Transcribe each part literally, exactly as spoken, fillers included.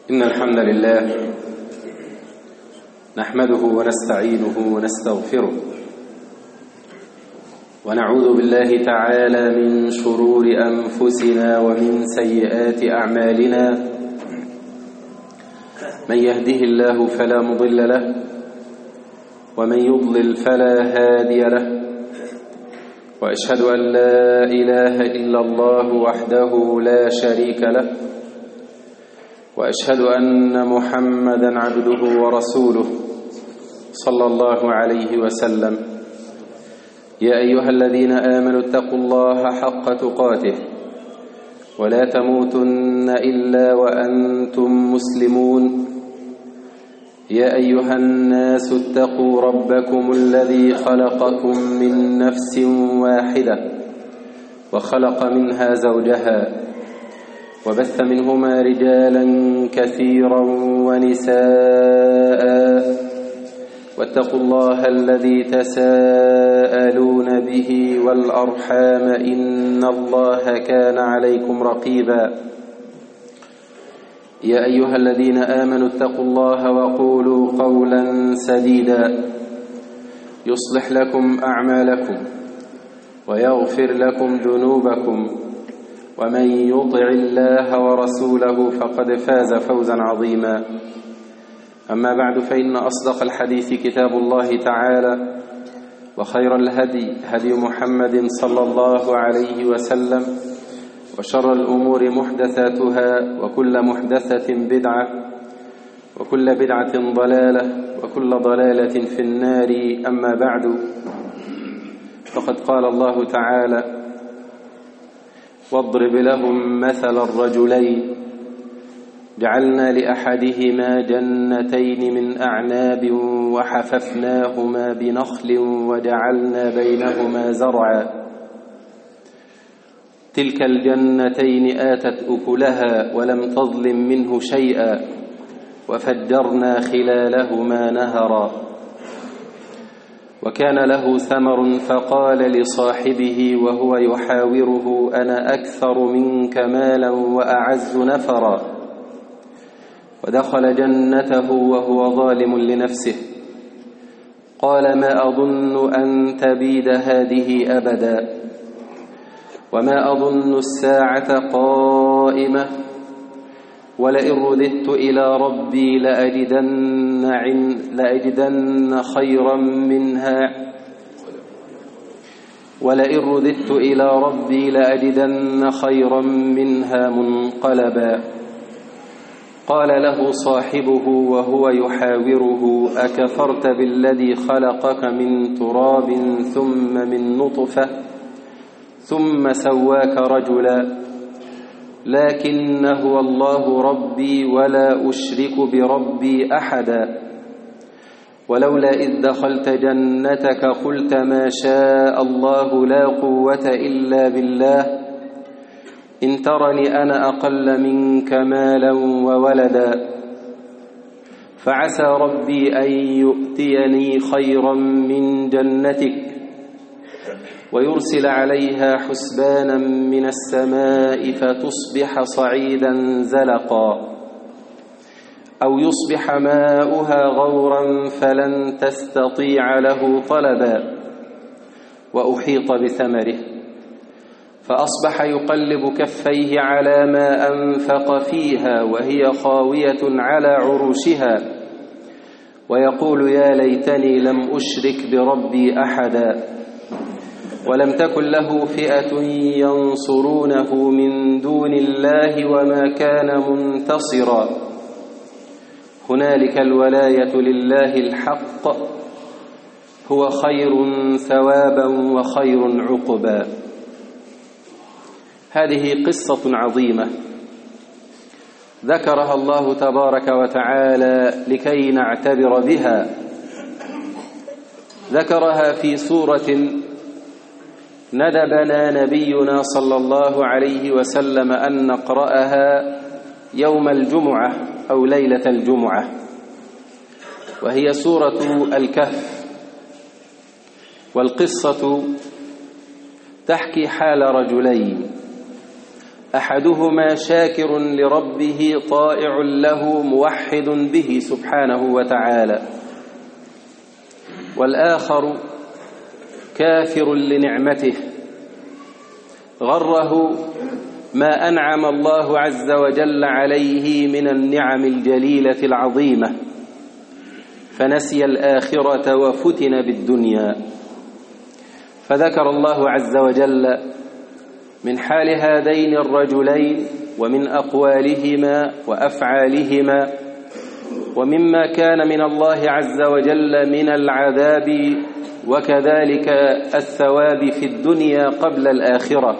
إن الحمد لله نحمده ونستعينه ونستغفره ونعوذ بالله تعالى من شرور أنفسنا ومن سيئات أعمالنا. من يهده الله فلا مضل له ومن يضلل فلا هادي له، وأشهد أن لا إله إلا الله وحده لا شريك له، وأشهد أن محمدا عبده ورسوله صلى الله عليه وسلم. يا أيها الذين آمنوا اتقوا الله حق تقاته ولا تموتن إلا وأنتم مسلمون. يا أيها الناس اتقوا ربكم الذي خلقكم من نفس واحدة وخلق منها زوجها وبث منهما رجالا كثيرا ونساء، واتقوا الله الذي تساءلون به والأرحام إن الله كان عليكم رقيبا. يا أيها الذين آمنوا اتقوا الله وقولوا قولا سديدا يصلح لكم أعمالكم ويغفر لكم ذنوبكم، ومن يطع الله ورسوله فقد فاز فوزا عظيما. أما بعد، فإن أصدق الحديث كتاب الله تعالى، وخير الهدي هدي محمد صلى الله عليه وسلم، وشر الأمور محدثاتها، وكل محدثة بدعة، وكل بدعة ضلالة، وكل ضلالة في النار. أما بعد، فقد قال الله تعالى: واضرب لهم مثل الرجلين جعلنا لأحدهما جنتين من أعناب وحففناهما بنخل وجعلنا بينهما زرعا تلك الجنتين آتت أكلها ولم تظلم منه شيئا وفجرنا خلالهما نهرا. وكان له ثمر فقال لصاحبه وهو يحاوره: أنا أكثر منك مالا وأعز نفرا. ودخل جنته وهو ظالم لنفسه قال: ما أظن أن تبيد هذه أبدا، وما أظن الساعة قائمة، ولئن رددت إلى ربي لأجدن, عن لأجدن خيرا منها ولئن رددت إلى ربي لأجدن خيرا منها منقلبا. قال له صاحبه وهو يحاوره: أكفرت بالذي خلقك من تراب ثم من نطفة ثم سواك رجلا، لكن هو الله ربي ولا أشرك بربي أحدا. ولولا إذ دخلت جنتك قلت ما شاء الله لا قوة إلا بالله، إن ترني أنا أقل منك مالا وولدا، فعسى ربي أن يؤتيني خيرا من جنتك ويرسل عليها حسبانا من السماء فتصبح صعيدا زلقا، أو يصبح ماؤها غورا فلن تستطيع له طلبا. وأحيط بثمره فأصبح يقلب كفيه على ما أنفق فيها وهي خاوية على عروشها، ويقول: يا ليتني لم أشرك بربي أحدا. ولم تكن له فئة ينصرونه من دون الله وما كان منتصرا. هنالك الولاية لله الحق، هو خير ثوابا وخير عقبا. هذه قصة عظيمة ذكرها الله تبارك وتعالى لكي نعتبر بها. ذكرها في سورة ندبنا نبينا صلى الله عليه وسلم أن نقرأها يوم الجمعة أو ليلة الجمعة، وهي سورة الكهف. والقصة تحكي حال رجلين، أحدهما شاكر لربه طائع له موحد به سبحانه وتعالى، والآخر كافر لنعمته غره ما أنعم الله عز وجل عليه من النعم الجليلة العظيمة، فنسي الآخرة وفتن بالدنيا. فذكر الله عز وجل من حال هذين الرجلين ومن أقوالهما وأفعالهما ومما كان من الله عز وجل من العذاب وكذلك الثواب في الدنيا قبل الآخرة.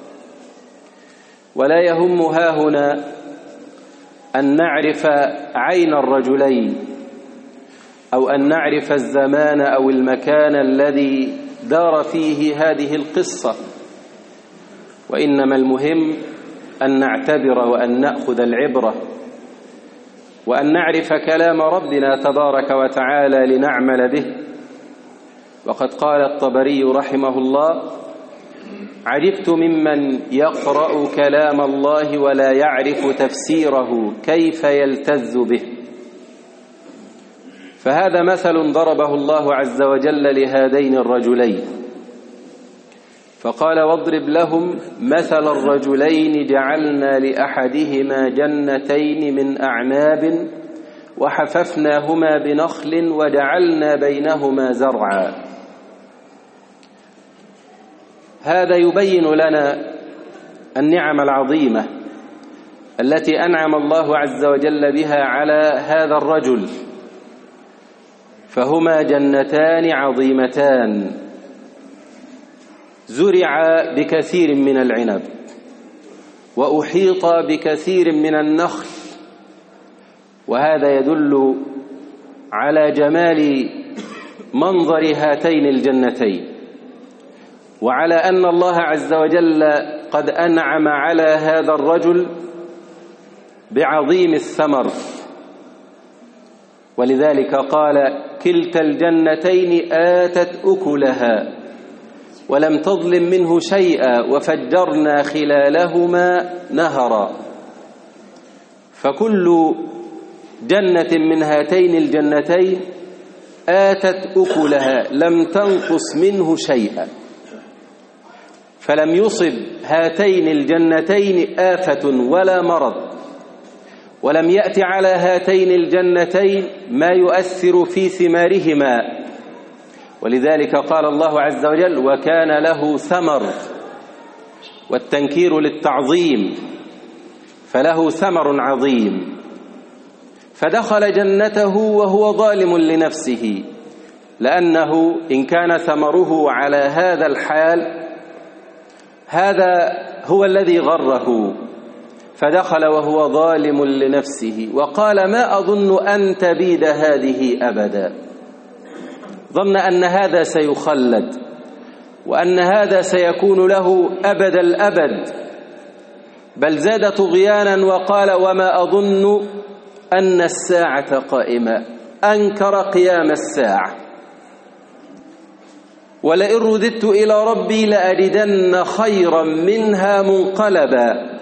ولا يهم هاهنا أن نعرف عين الرجلين أو أن نعرف الزمان أو المكان الذي دار فيه هذه القصة، وإنما المهم أن نعتبر وأن نأخذ العبرة وأن نعرف كلام ربنا تبارك وتعالى لنعمل به. وقد قال الطبري رحمه الله: عجبت ممن يقرأ كلام الله ولا يعرف تفسيره كيف يلتذ به. فهذا مثل ضربه الله عز وجل لهذين الرجلين، فقال: واضرب لهم مثل الرجلين جعلنا لأحدهما جنتين من أعناب وحففناهما بنخل وجعلنا بينهما زرعا. هذا يبين لنا النعم العظيمة التي أنعم الله عز وجل بها على هذا الرجل، فهما جنتان عظيمتان زرع بكثير من العنب وأحيط بكثير من النخل، وهذا يدل على جمال منظر هاتين الجنتين، وعلى أن الله عز وجل قد أنعم على هذا الرجل بعظيم الثمر. ولذلك قال: كلتا الجنتين آتت أكلها ولم تظلم منه شيئا وفجرنا خلالهما نهرا. فكل جنة من هاتين الجنتين آتت أكلها لم تنقص منه شيئا، فلم يصب هاتين الجنتين آفة ولا مرض، ولم يأتي على هاتين الجنتين ما يؤثر في ثمارهما. ولذلك قال الله عز وجل: وكان له ثمر، والتنكير للتعظيم، فله ثمر عظيم. فدخل جنته وهو ظالم لنفسه، لأنه إن كان ثمره على هذا الحال هذا هو الذي غره، فدخل وهو ظالم لنفسه وقال: ما أظن أن تبيد هذه أبدا. ظن أن هذا سيخلد وأن هذا سيكون له أبد الأبد، بل زاد طغيانا وقال: وما أظن أن الساعة قائمة. أنكر قيام الساعة. ولئن رددت إلى ربي لأجدن خيرا منها منقلبا.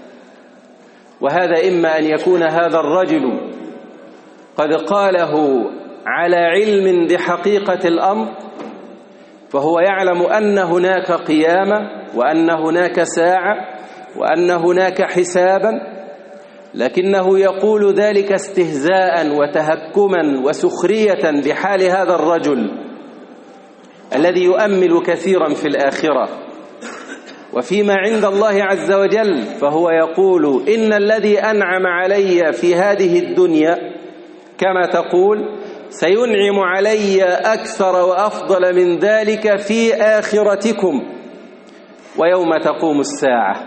وهذا إما أن يكون هذا الرجل قد قاله على علم بحقيقة الأمر، فهو يعلم أن هناك قيامة وأن هناك ساعة وأن هناك حسابا، لكنه يقول ذلك استهزاء وتهكما وسخرية بحال هذا الرجل الذي يؤمل كثيرا في الآخرة وفيما عند الله عز وجل. فهو يقول: إن الذي أنعم علي في هذه الدنيا كما تقول سينعم علي أكثر وأفضل من ذلك في آخرتكم ويوم تقوم الساعة.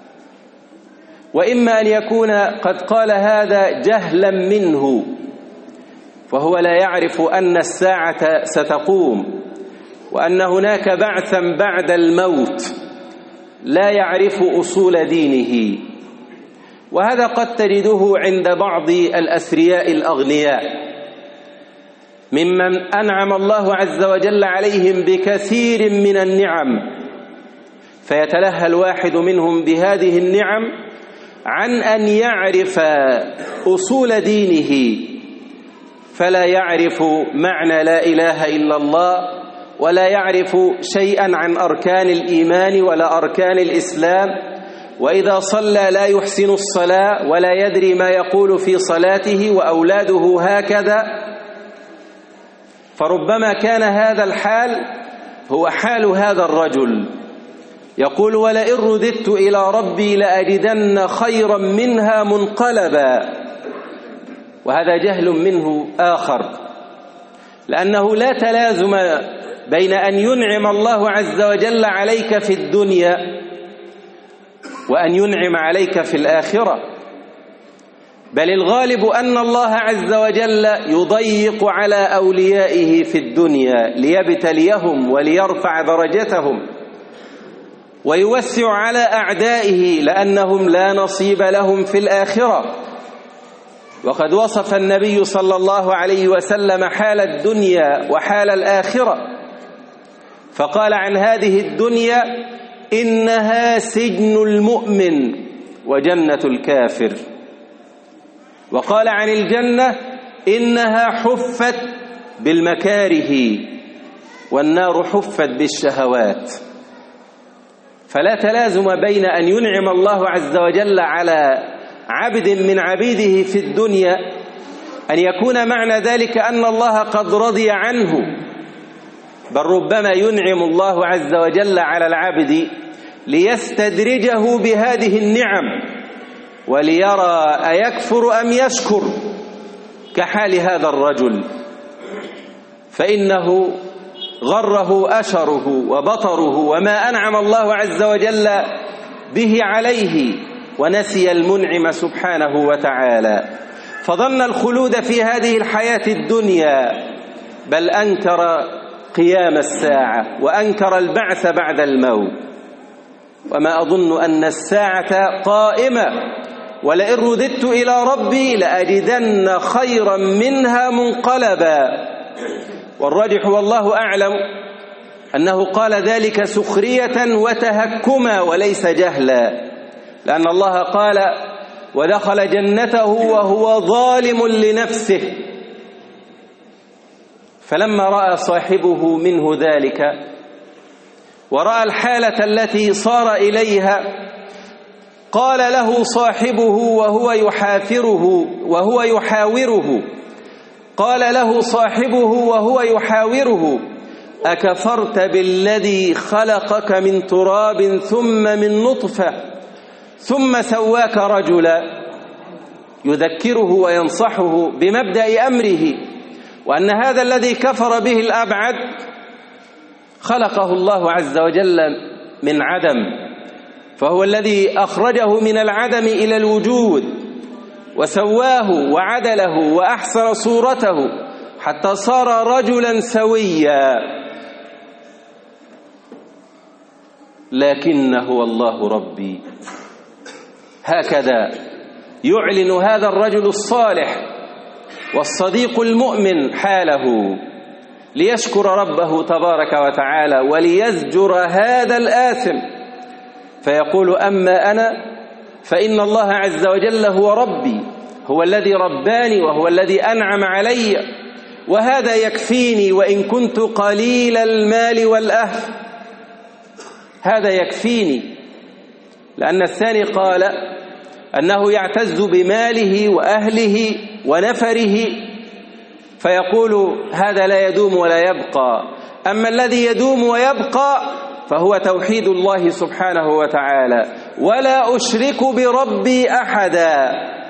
وإما أن يكون قد قال هذا جهلا منه، فهو لا يعرف أن الساعة ستقوم وأن هناك بعثا بعد الموت، لا يعرف أصول دينه. وهذا قد تجده عند بعض الأثرياء الأغنياء ممن أنعم الله عز وجل عليهم بكثير من النعم، فيتلهى الواحد منهم بهذه النعم عن أن يعرف أصول دينه، فلا يعرف معنى لا إله إلا الله، ولا يعرف شيئا عن أركان الإيمان ولا أركان الإسلام، وإذا صلى لا يحسن الصلاة ولا يدري ما يقول في صلاته، وأولاده هكذا. فربما كان هذا الحال هو حال هذا الرجل، يقول: ولئن رددت إلى ربي لأجدن خيرا منها منقلبا. وهذا جهل منه آخر، لأنه لا تلازم بين أن ينعم الله عز وجل عليك في الدنيا وأن ينعم عليك في الآخرة، بل الغالب أن الله عز وجل يضيق على أوليائه في الدنيا ليبتليهم وليرفع درجتهم، ويوسع على أعدائه لأنهم لا نصيب لهم في الآخرة. وقد وصف النبي صلى الله عليه وسلم حال الدنيا وحال الآخرة، فقال عن هذه الدنيا: إنها سجن المؤمن وجنة الكافر. وقال عن الجنة: إنها حفت بالمكاره والنار حفت بالشهوات. فلا تلازم بين أن ينعم الله عز وجل على عبد من عبيده في الدنيا أن يكون معنى ذلك أن الله قد رضي عنه، بل ربما ينعم الله عز وجل على العبد ليستدرجه بهذه النعم وليرى أيكفر أم يشكر، كحال هذا الرجل، فإنه غره أشره وبطره وما أنعم الله عز وجل به عليه، ونسي المنعم سبحانه وتعالى، فظن الخلود في هذه الحياة الدنيا، بل أنكر قيام الساعة وأنكر البعث بعد الموت. وما أظن أن الساعة قائمة، ولئن رددت إلى ربي لأجدن خيرا منها منقلبا. والراجح والله أعلم أنه قال ذلك سخرية وتهكما وليس جهلا، لأن الله قال: ودخل جنته وهو ظالم لنفسه. فلما رأى صاحبه منه ذلك ورأى الحالة التي صار إليها، قال له صاحبه وهو يحافره وهو يحاوره قال له صاحبه وهو يحاوره: أكفرت بالذي خلقك من تراب ثم من نطفة ثم سواك رجلا؟ يذكره وينصحه بمبدأ أمره، وأن هذا الذي كفر به الأبعد خلقه الله عز وجل من عدم، فهو الذي أخرجه من العدم إلى الوجود، وسواه وعدله وأحسن صورته حتى صار رجلا سويا. لكن هو الله ربي. هكذا يعلن هذا الرجل الصالح والصديق المؤمن حاله، ليشكر ربه تبارك وتعالى وليزجر هذا الآثم، فيقول: أما أنا فإن الله عز وجل هو ربي، هو الذي رباني وهو الذي أنعم علي، وهذا يكفيني وإن كنت قليل المال والأهل، هذا يكفيني. لأن الثاني قال أنه يعتز بماله وأهله ونفره، فيقول: هذا لا يدوم ولا يبقى. أما الذي يدوم ويبقى فهو توحيد الله سبحانه وتعالى: ولا أشرك بربي أحدا.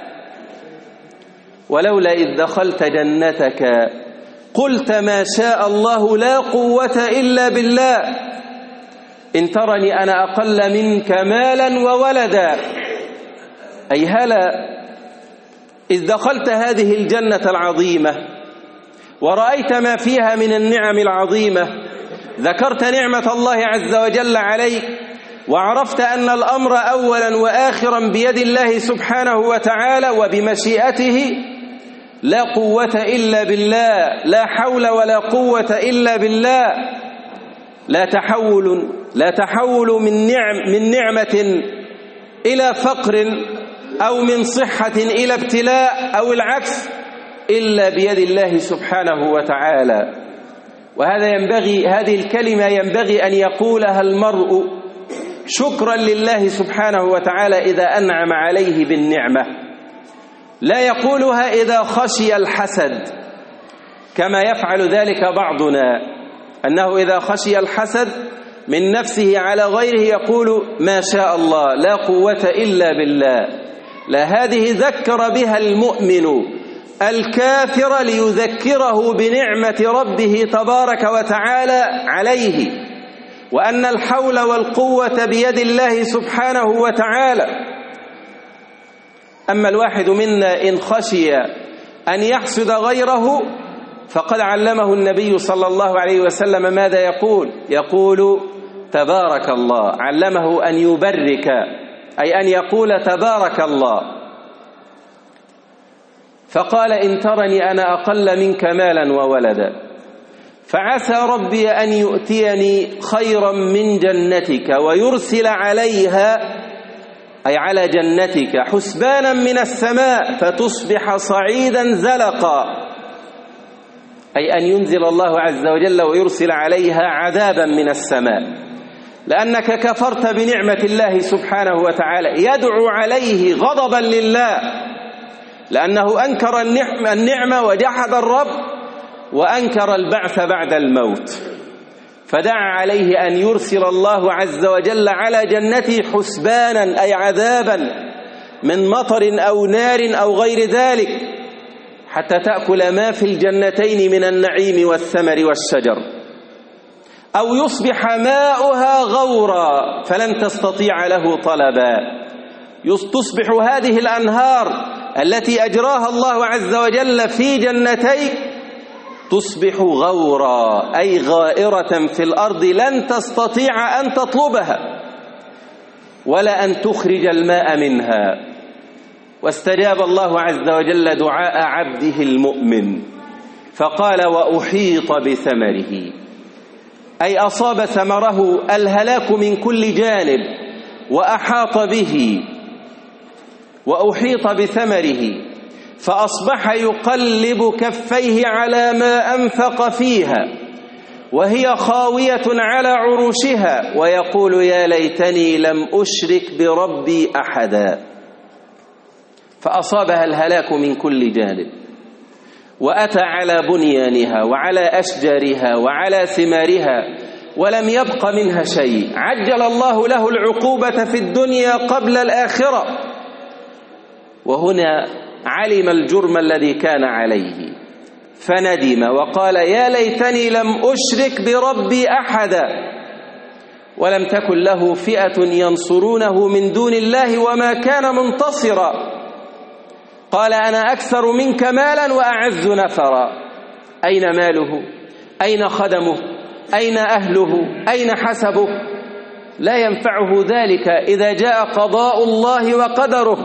ولولا إذ دخلت جنتك قلت ما شاء الله لا قوة إلا بالله إن ترني أنا أقل منك مالا وولدا. أي هلا إذ دخلت هذه الجنة العظيمة ورأيت ما فيها من النعم العظيمة، ذكرت نعمة الله عز وجل عليك، وعرفت أن الأمر أولا وآخرا بيد الله سبحانه وتعالى وبمشيئته، لا قوة إلا بالله، لا حول ولا قوة إلا بالله، لا تحول لا تحول من نعم من نعمة إلى فقر أو من صحة إلى ابتلاء أو العكس إلا بيد الله سبحانه وتعالى. وهذا ينبغي هذه الكلمة ينبغي أن يقولها المرء شكرا لله سبحانه وتعالى إذا أنعم عليه بالنعمة، لا يقولها إذا خشي الحسد كما يفعل ذلك بعضنا، أنه إذا خشي الحسد من نفسه على غيره يقول ما شاء الله لا قوة إلا بالله. لا، هذه ذكر بها المؤمن الكافر ليذكره بنعمة ربه تبارك وتعالى عليه، وأن الحول والقوة بيد الله سبحانه وتعالى. أما الواحد منا إن خشي أن يحسد غيره فقد علمه النبي صلى الله عليه وسلم ماذا يقول؟ يقول تبارك الله، علمه أن يبرك، أي أن يقول تبارك الله. فقال إن ترني أنا أقل منك مالا وولدا فعسى ربي أن يؤتيني خيرا من جنتك ويرسل عليها، أي على جنتك، حسبانا من السماء فتصبح صعيدا زلقا، أي أن ينزل الله عز وجل ويرسل عليها عذابا من السماء، لأنك كفرت بنعمة الله سبحانه وتعالى. يدعو عليه غضبا لله لأنه أنكر النعمة وجحد الرب وأنكر البعث بعد الموت، فدعا عليه أن يرسل الله عز وجل على جنته حسبانا، أي عذابا من مطر أو نار أو غير ذلك، حتى تأكل ما في الجنتين من النعيم والثمر والشجر، أو يصبح ماؤها غورا فلن تستطيع له طلبا. تصبح هذه الأنهار التي أجراها الله عز وجل في جنتيك تصبح غورا، أي غائرة في الأرض لن تستطيع أن تطلبها ولا أن تخرج الماء منها. واستجاب الله عز وجل دعاء عبده المؤمن فقال وأحيط بثمره، أي أصاب ثمره الهلاك من كل جانب وأحاط به، وأحيط بثمره فأصبح يقلب كفيه على ما أنفق فيها وهي خاوية على عروشها ويقول يا ليتني لم أشرك بربي أحدا. فأصابها الهلاك من كل جانب، وأتى على بنيانها وعلى أشجارها وعلى ثمارها ولم يبق منها شيء. عجل الله له العقوبة في الدنيا قبل الآخرة، وهنا علم الجرم الذي كان عليه فندم وقال يا ليتني لم أشرك بربي أحدا، ولم تكن له فئة ينصرونه من دون الله وما كان منتصرا. قال أنا أكثر منك مالا وأعز نفرا. أين ماله؟ أين خدمه؟ أين أهله؟ أين حسبه؟ لا ينفعه ذلك إذا جاء قضاء الله وقدره،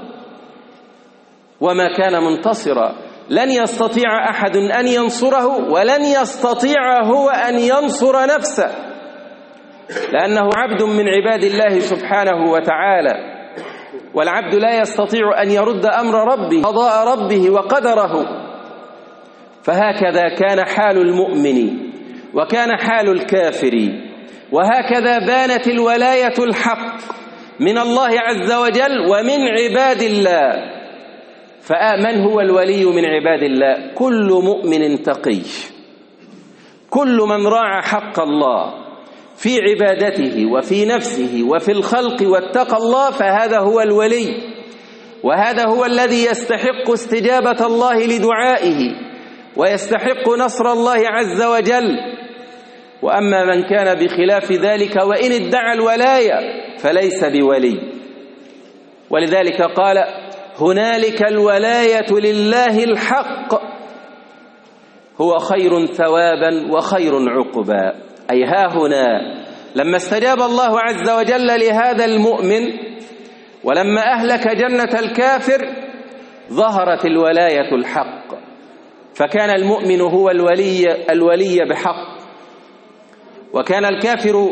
وما كان منتصرا. لن يستطيع أحد أن ينصره ولن يستطيع هو أن ينصر نفسه، لأنه عبد من عباد الله سبحانه وتعالى، والعبد لا يستطيع أن يرد أمر ربه قضاء ربه وقدره. فهكذا كان حال المؤمن وكان حال الكافر، وهكذا بانت الولاية الحق من الله عز وجل ومن عباد الله. فمن هو الولي من عباد الله؟ كل مؤمن تقي، كل من راعى حق الله في عبادته وفي نفسه وفي الخلق واتقى الله، فهذا هو الولي، وهذا هو الذي يستحق استجابة الله لدعائه ويستحق نصر الله عز وجل. وأما من كان بخلاف ذلك وإن ادعى الولاية فليس بولي. ولذلك قال هنالك الولاية لله الحق هو خير ثوابا وخير عقبا. أي ها هنا لما استجاب الله عز وجل لهذا المؤمن ولما أهلك جنة الكافر ظهرت الولاية الحق، فكان المؤمن هو الولي الولي بحق، وكان الكافر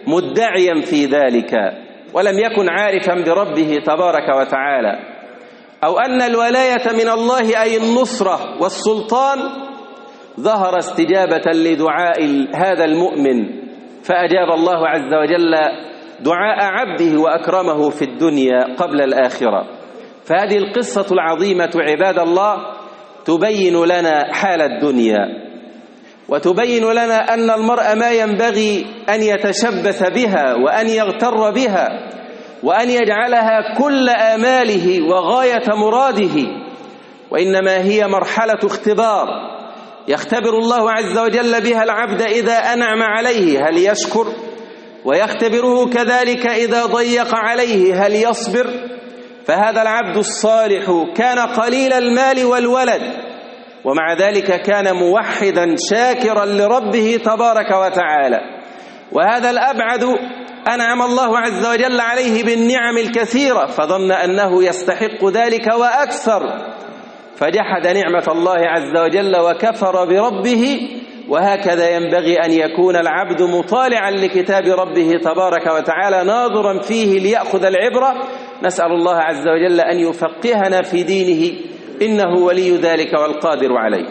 مدعيا في ذلك ولم يكن عارفا بربه تبارك وتعالى، أو أن الولاية من الله أي النصرة والسلطان ظهر استجابة لدعاء هذا المؤمن فأجاب الله عز وجل دعاء عبده وأكرمه في الدنيا قبل الآخرة. فهذه القصة العظيمة عباد الله تبين لنا حال الدنيا، وتبين لنا أن المرء ما ينبغي أن يتشبث بها وأن يغتر بها وأن يجعلها كل آماله وغاية مراده، وإنما هي مرحلة اختبار يختبر الله عز وجل بها العبد إذا أنعم عليه هل يشكر، ويختبره كذلك إذا ضيق عليه هل يصبر. فهذا العبد الصالح كان قليل المال والولد، ومع ذلك كان موحدا شاكرا لربه تبارك وتعالى. وهذا الأبعد أنعم الله عز وجل عليه بالنعم الكثيرة فظن أنه يستحق ذلك وأكثر، فجحد نعمة الله عز وجل وكفر بربه. وهكذا ينبغي أن يكون العبد مطالعا لكتاب ربه تبارك وتعالى ناظرا فيه ليأخذ العبرة. نسأل الله عز وجل أن يفقهنا في دينه إنه ولي ذلك والقادر عليه.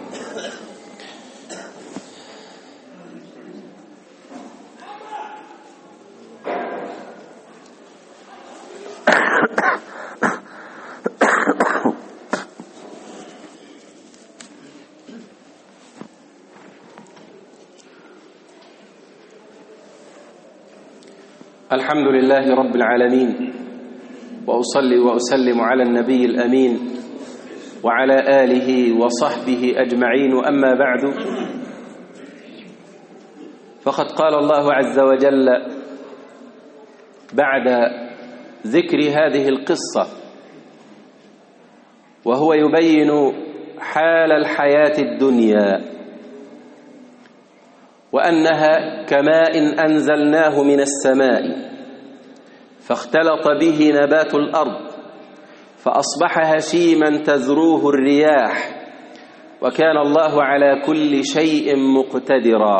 الحمد لله رب العالمين، وأصلي وأسلم على النبي الأمين وعلى آله وصحبه أجمعين. أما بعد، فقد قال الله عز وجل بعد ذكر هذه القصة وهو يبين حال الحياة الدنيا وأنها كماء أنزلناه من السماء فاختلط به نبات الأرض فأصبح هشيما تذروه الرياح وكان الله على كل شيء مقتدرا.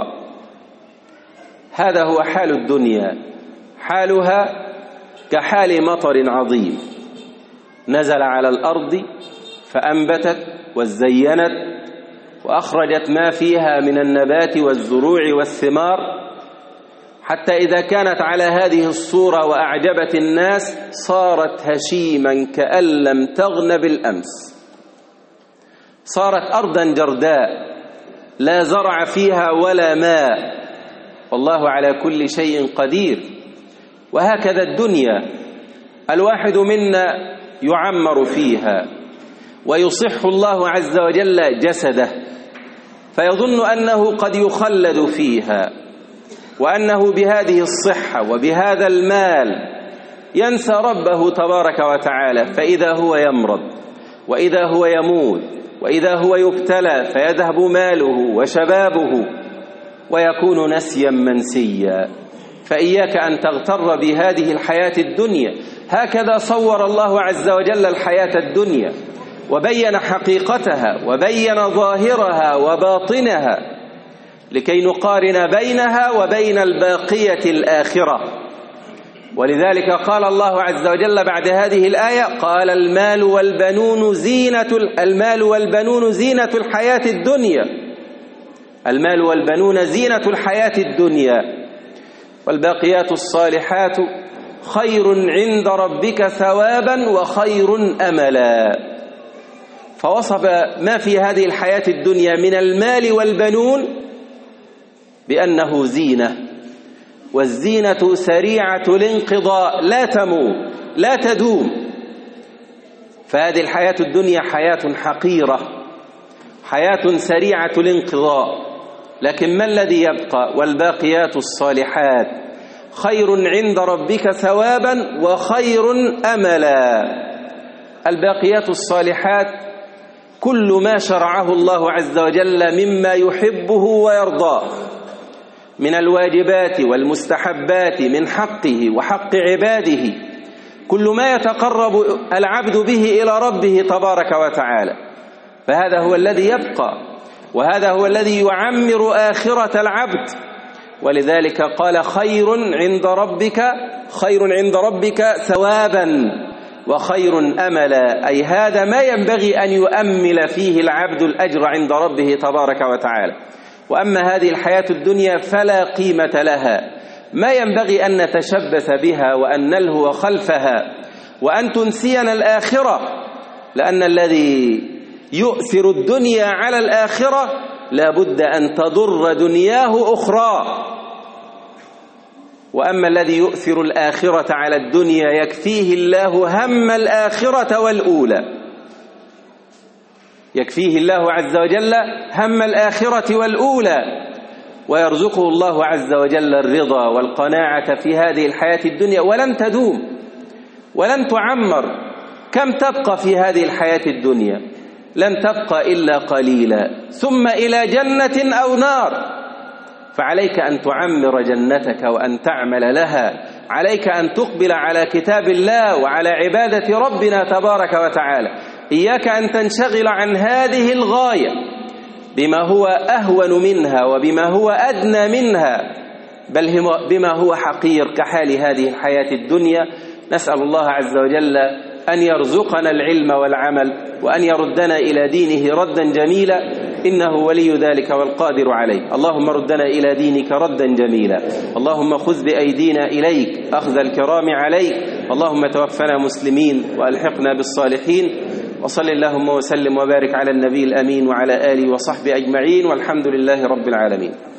هذا هو حال الدنيا، حالها كحال مطر عظيم نزل على الأرض فأنبتت وزينت وأخرجت ما فيها من النبات والزروع والثمار، حتى إذا كانت على هذه الصورة وأعجبت الناس صارت هشيما كأن لم تغن بالأمس، صارت أرضا جرداء لا زرع فيها ولا ماء، والله على كل شيء قدير. وهكذا الدنيا، الواحد منا يعمر فيها ويصح الله عز وجل جسده فيظن أنه قد يخلد فيها، وأنه بهذه الصحة وبهذا المال ينسى ربه تبارك وتعالى، فإذا هو يمرض وإذا هو يموت وإذا هو يبتلى فيذهب ماله وشبابه ويكون نسيا منسيا. فإياك أن تغتر بهذه الحياة الدنيا. هكذا صور الله عز وجل الحياة الدنيا وبين حقيقتها وبين ظاهرها وباطنها لكي نقارن بينها وبين الباقية الآخرة. ولذلك قال الله عز وجل بعد هذه الآية: قال المال والبنون زينة المال والبنون زينة الحياة الدنيا المال والبنون زينة الحياة الدنيا والباقيات الصالحات خير عند ربك ثوابا وخير أملا. فوصف ما في هذه الحياة الدنيا من المال والبنون بأنه زينة، والزينة سريعة الانقضاء لا تموت لا تدوم. فهذه الحياة الدنيا حياة حقيرة، حياة سريعة الانقضاء، لكن ما الذي يبقى؟ والباقيات الصالحات خير عند ربك ثوابا وخير أملا. الباقيات الصالحات كل ما شرعه الله عز وجل مما يحبه ويرضاه من الواجبات والمستحبات من حقه وحق عباده، كل ما يتقرب العبد به إلى ربه تبارك وتعالى، فهذا هو الذي يبقى، وهذا هو الذي يعمر آخرة العبد، ولذلك قال خير عند ربك خير عند ربك ثوابا وخير أملا، أي هذا ما ينبغي أن يؤمل فيه العبد الأجر عند ربه تبارك وتعالى. وأما هذه الحياة الدنيا فلا قيمة لها، ما ينبغي أن نتشبث بها وأن نلهو خلفها وأن تنسينا الآخرة، لأن الذي يؤثر الدنيا على الآخرة لا بد أن تضر دنياه أخرى. وأما الذي يؤثر الآخرة على الدنيا يكفيه الله هم الآخرة والأولى، يكفيه الله عز وجل هم الآخرة والأولى، ويرزقه الله عز وجل الرضا والقناعة في هذه الحياة الدنيا، ولن تدوم ولن تعمر. كم تبقى في هذه الحياة الدنيا؟ لن تبقى إلا قليلا، ثم إلى جنة أو نار. فعليك أن تعمر جنتك وأن تعمل لها، عليك أن تقبل على كتاب الله وعلى عبادة ربنا تبارك وتعالى. إياك أن تنشغل عن هذه الغاية بما هو أهون منها وبما هو أدنى منها، بل بما هو حقير كحال هذه الحياة الدنيا. نسأل الله عز وجل أن يرزقنا العلم والعمل، وأن يردنا إلى دينه ردا جميلا، إنه ولي ذلك والقادر عليه. اللهم ردنا إلى دينك ردا جميلا، اللهم خذ بأيدينا إليك أخذ الكرام عليك، اللهم توفنا مسلمين وألحقنا بالصالحين. وصل اللهم وسلم وبارك على النبي الأمين وعلى آله وصحبه أجمعين، والحمد لله رب العالمين.